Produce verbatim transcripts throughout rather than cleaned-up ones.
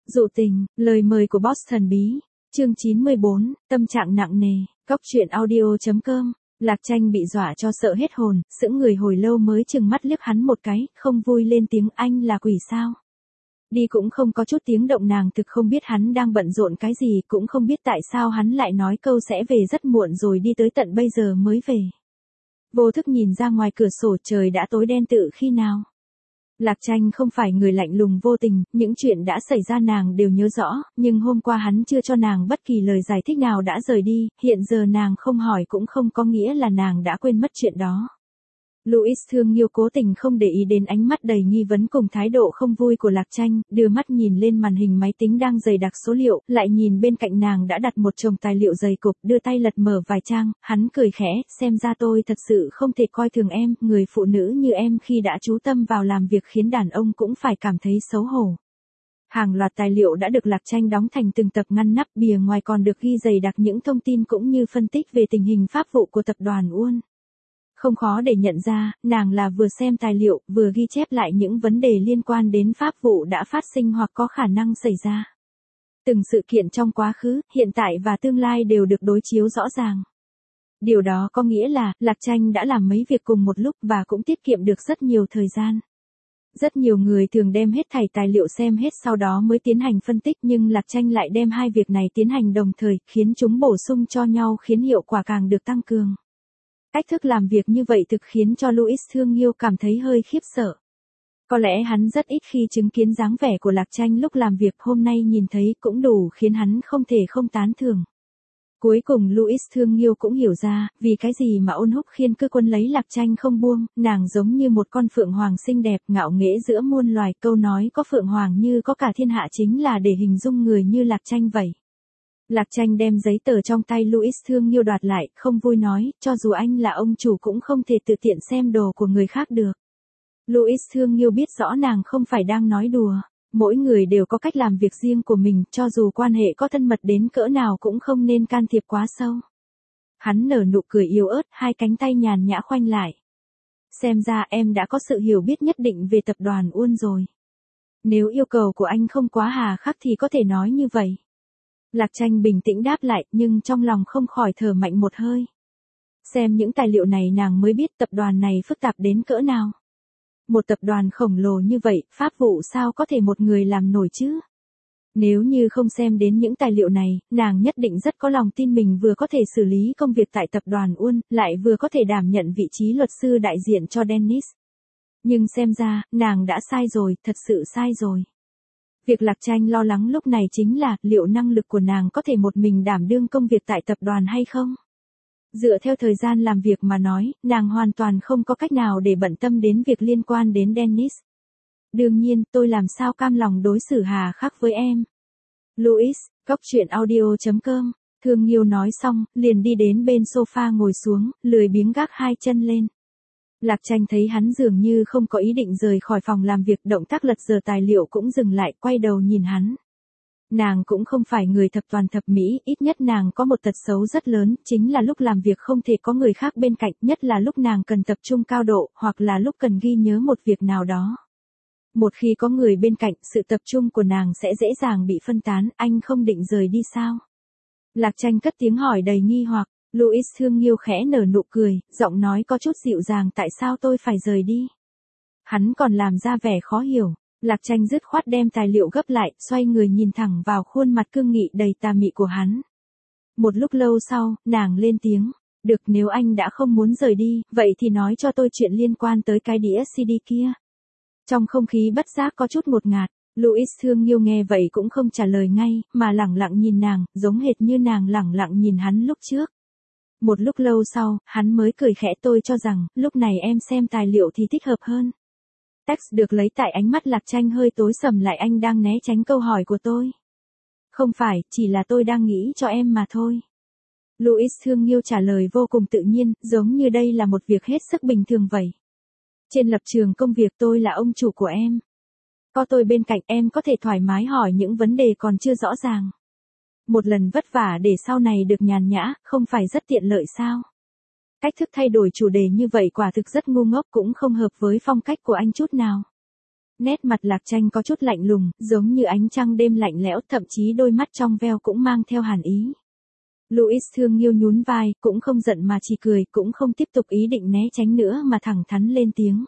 Dụ tình, lời mời của boss thần bí. Chương chín mươi bốn, tâm trạng nặng nề. Cóc truyện audio chấm com. Lạc Tranh bị dọa cho sợ hết hồn, sững người hồi lâu mới chừng mắt liếc hắn một cái, không vui lên tiếng, anh là quỷ sao? Đi cũng không có chút tiếng động, nàng thực không biết hắn đang bận rộn cái gì, cũng không biết tại sao hắn lại nói câu sẽ về rất muộn rồi đi tới tận bây giờ mới về. Vô thức nhìn ra ngoài cửa sổ, trời đã tối đen tự khi nào. Lạc Tranh không phải người lạnh lùng vô tình, những chuyện đã xảy ra nàng đều nhớ rõ, nhưng hôm qua hắn chưa cho nàng bất kỳ lời giải thích nào đã rời đi, hiện giờ nàng không hỏi cũng không có nghĩa là nàng đã quên mất chuyện đó. Louis Thương Nghiêu cố tình không để ý đến ánh mắt đầy nghi vấn cùng thái độ không vui của Lạc Tranh, đưa mắt nhìn lên màn hình máy tính đang dày đặc số liệu, lại nhìn bên cạnh nàng đã đặt một chồng tài liệu dày cục, đưa tay lật mở vài trang, hắn cười khẽ, xem ra tôi thật sự không thể coi thường em, người phụ nữ như em khi đã chú tâm vào làm việc khiến đàn ông cũng phải cảm thấy xấu hổ. Hàng loạt tài liệu đã được Lạc Tranh đóng thành từng tập ngăn nắp, bìa ngoài còn được ghi dày đặc những thông tin cũng như phân tích về tình hình pháp vụ của tập đoàn Uôn. Không khó để nhận ra, nàng là vừa xem tài liệu, vừa ghi chép lại những vấn đề liên quan đến pháp vụ đã phát sinh hoặc có khả năng xảy ra. Từng sự kiện trong quá khứ, hiện tại và tương lai đều được đối chiếu rõ ràng. Điều đó có nghĩa là, Lạc Tranh đã làm mấy việc cùng một lúc và cũng tiết kiệm được rất nhiều thời gian. Rất nhiều người thường đem hết thảy tài liệu xem hết sau đó mới tiến hành phân tích, nhưng Lạc Tranh lại đem hai việc này tiến hành đồng thời, khiến chúng bổ sung cho nhau, khiến hiệu quả càng được tăng cường. Cách thức làm việc như vậy thực khiến cho Louis Thương Nghiêu cảm thấy hơi khiếp sợ. Có lẽ hắn rất ít khi chứng kiến dáng vẻ của Lạc Tranh lúc làm việc, hôm nay nhìn thấy cũng đủ khiến hắn không thể không tán thưởng. Cuối cùng Louis Thương Nghiêu cũng hiểu ra, vì cái gì mà Ôn Húc Khiên cứ quân lấy Lạc Tranh không buông, nàng giống như một con phượng hoàng xinh đẹp, ngạo nghễ giữa muôn loài, câu nói có phượng hoàng như có cả thiên hạ chính là để hình dung người như Lạc Tranh vậy. Lạc Tranh đem giấy tờ trong tay Louis Thương Nghiêu đoạt lại, không vui nói, cho dù anh là ông chủ cũng không thể tự tiện xem đồ của người khác được. Louis Thương Nghiêu biết rõ nàng không phải đang nói đùa, mỗi người đều có cách làm việc riêng của mình, cho dù quan hệ có thân mật đến cỡ nào cũng không nên can thiệp quá sâu. Hắn nở nụ cười yếu ớt, hai cánh tay nhàn nhã khoanh lại. Xem ra em đã có sự hiểu biết nhất định về tập đoàn Uôn rồi. Nếu yêu cầu của anh không quá hà khắc thì có thể nói như vậy. Lạc Tranh bình tĩnh đáp lại, nhưng trong lòng không khỏi thở mạnh một hơi. Xem những tài liệu này nàng mới biết tập đoàn này phức tạp đến cỡ nào. Một tập đoàn khổng lồ như vậy, pháp vụ sao có thể một người làm nổi chứ? Nếu như không xem đến những tài liệu này, nàng nhất định rất có lòng tin mình vừa có thể xử lý công việc tại tập đoàn Uôn, lại vừa có thể đảm nhận vị trí luật sư đại diện cho Dennis. Nhưng xem ra, nàng đã sai rồi, thật sự sai rồi. Việc Lạc Tranh lo lắng lúc này chính là, liệu năng lực của nàng có thể một mình đảm đương công việc tại tập đoàn hay không? Dựa theo thời gian làm việc mà nói, nàng hoàn toàn không có cách nào để bận tâm đến việc liên quan đến Dennis. Đương nhiên, tôi làm sao cam lòng đối xử hà khắc với em. Louis, cóc truyện audio chấm com. Thương Nghiêu nói xong, liền đi đến bên sofa ngồi xuống, lười biếng gác hai chân lên. Lạc Tranh thấy hắn dường như không có ý định rời khỏi phòng làm việc, động tác lật dở tài liệu cũng dừng lại, quay đầu nhìn hắn. Nàng cũng không phải người thập toàn thập mỹ, ít nhất nàng có một tật xấu rất lớn, chính là lúc làm việc không thể có người khác bên cạnh, nhất là lúc nàng cần tập trung cao độ, hoặc là lúc cần ghi nhớ một việc nào đó. Một khi có người bên cạnh, sự tập trung của nàng sẽ dễ dàng bị phân tán, anh không định rời đi sao? Lạc Tranh cất tiếng hỏi đầy nghi hoặc. Louis Thương Nghiêu khẽ nở nụ cười, giọng nói có chút dịu dàng, tại sao tôi phải rời đi? Hắn còn làm ra vẻ khó hiểu. Lạc Tranh dứt khoát đem tài liệu gấp lại, xoay người nhìn thẳng vào khuôn mặt cương nghị đầy tà mị của hắn. Một lúc lâu sau, nàng lên tiếng, được, nếu anh đã không muốn rời đi, vậy thì nói cho tôi chuyện liên quan tới cái đĩa xê đê kia. Trong không khí bất giác có chút ngột ngạt, Louis Thương Nghiêu nghe vậy cũng không trả lời ngay, mà lẳng lặng nhìn nàng, giống hệt như nàng lẳng lặng nhìn hắn lúc trước. Một lúc lâu sau, hắn mới cười khẽ, tôi cho rằng, lúc này em xem tài liệu thì thích hợp hơn. Text được lấy tại ánh mắt Lạc Tranh hơi tối sầm lại, anh đang né tránh câu hỏi của tôi. Không phải, chỉ là tôi đang nghĩ cho em mà thôi. Louis Thương Nghiêu trả lời vô cùng tự nhiên, giống như đây là một việc hết sức bình thường vậy. Trên lập trường công việc tôi là ông chủ của em. Có tôi bên cạnh em có thể thoải mái hỏi những vấn đề còn chưa rõ ràng. Một lần vất vả để sau này được nhàn nhã, không phải rất tiện lợi sao? Cách thức thay đổi chủ đề như vậy quả thực rất ngu ngốc, cũng không hợp với phong cách của anh chút nào. Nét mặt Lạc Tranh có chút lạnh lùng, giống như ánh trăng đêm lạnh lẽo, thậm chí đôi mắt trong veo cũng mang theo hàn ý. Louis Thương Nghiêu nhún vai, cũng không giận mà chỉ cười, cũng không tiếp tục ý định né tránh nữa mà thẳng thắn lên tiếng.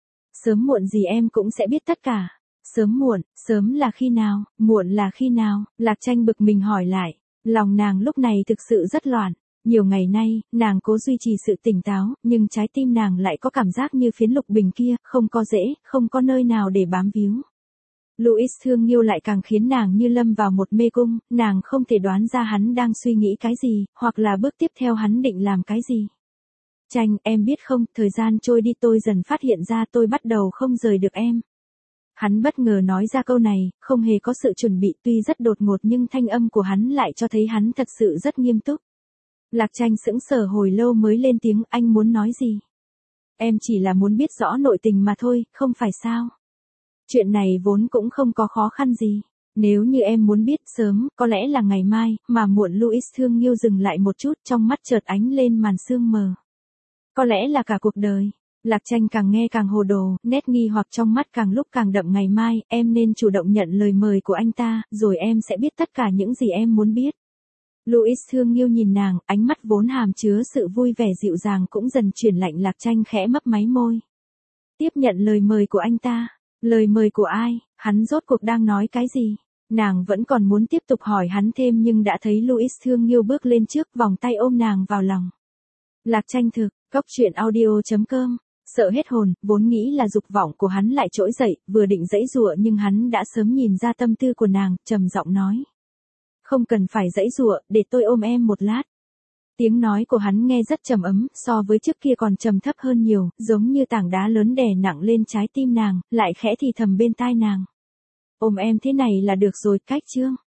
Sớm muộn gì em cũng sẽ biết tất cả. Sớm muộn, sớm là khi nào, muộn là khi nào, Lạc Tranh bực mình hỏi lại. Lòng nàng lúc này thực sự rất loạn. Nhiều ngày nay, nàng cố duy trì sự tỉnh táo, nhưng trái tim nàng lại có cảm giác như phiến lục bình kia, không có rễ, không có nơi nào để bám víu. Louis Thương Nghiêu lại càng khiến nàng như lâm vào một mê cung, nàng không thể đoán ra hắn đang suy nghĩ cái gì, hoặc là bước tiếp theo hắn định làm cái gì. Tranh, em biết không, thời gian trôi đi tôi dần phát hiện ra tôi bắt đầu không rời được em. Hắn bất ngờ nói ra câu này, không hề có sự chuẩn bị, tuy rất đột ngột nhưng thanh âm của hắn lại cho thấy hắn thật sự rất nghiêm túc. Lạc Tranh sững sờ hồi lâu mới lên tiếng, anh muốn nói gì? Em chỉ là muốn biết rõ nội tình mà thôi, không phải sao? Chuyện này vốn cũng không có khó khăn gì. Nếu như em muốn biết sớm, có lẽ là ngày mai, mà muộn. Louis Thương Nghiêu dừng lại một chút, trong mắt chợt ánh lên màn sương mờ. Có lẽ là cả cuộc đời. Lạc Tranh càng nghe càng hồ đồ, nét nghi hoặc trong mắt càng lúc càng đậm. Ngày mai, em nên chủ động nhận lời mời của anh ta, rồi em sẽ biết tất cả những gì em muốn biết. Louis Thương Nghiêu nhìn nàng, ánh mắt vốn hàm chứa sự vui vẻ dịu dàng cũng dần chuyển lạnh. Lạc Tranh khẽ mấp máy môi. Tiếp nhận lời mời của anh ta. Lời mời của ai? Hắn rốt cuộc đang nói cái gì? Nàng vẫn còn muốn tiếp tục hỏi hắn thêm nhưng đã thấy Louis Thương Nghiêu bước lên trước, vòng tay ôm nàng vào lòng. Lạc Tranh thực, cốc truyện audio chấm com. Sợ hết hồn, vốn nghĩ là dục vọng của hắn lại trỗi dậy, vừa định giãy giụa nhưng hắn đã sớm nhìn ra tâm tư của nàng, trầm giọng nói. Không cần phải giãy giụa, để tôi ôm em một lát. Tiếng nói của hắn nghe rất trầm ấm, so với trước kia còn trầm thấp hơn nhiều, giống như tảng đá lớn đè nặng lên trái tim nàng, lại khẽ thì thầm bên tai nàng. Ôm em thế này là được rồi, cách chưa?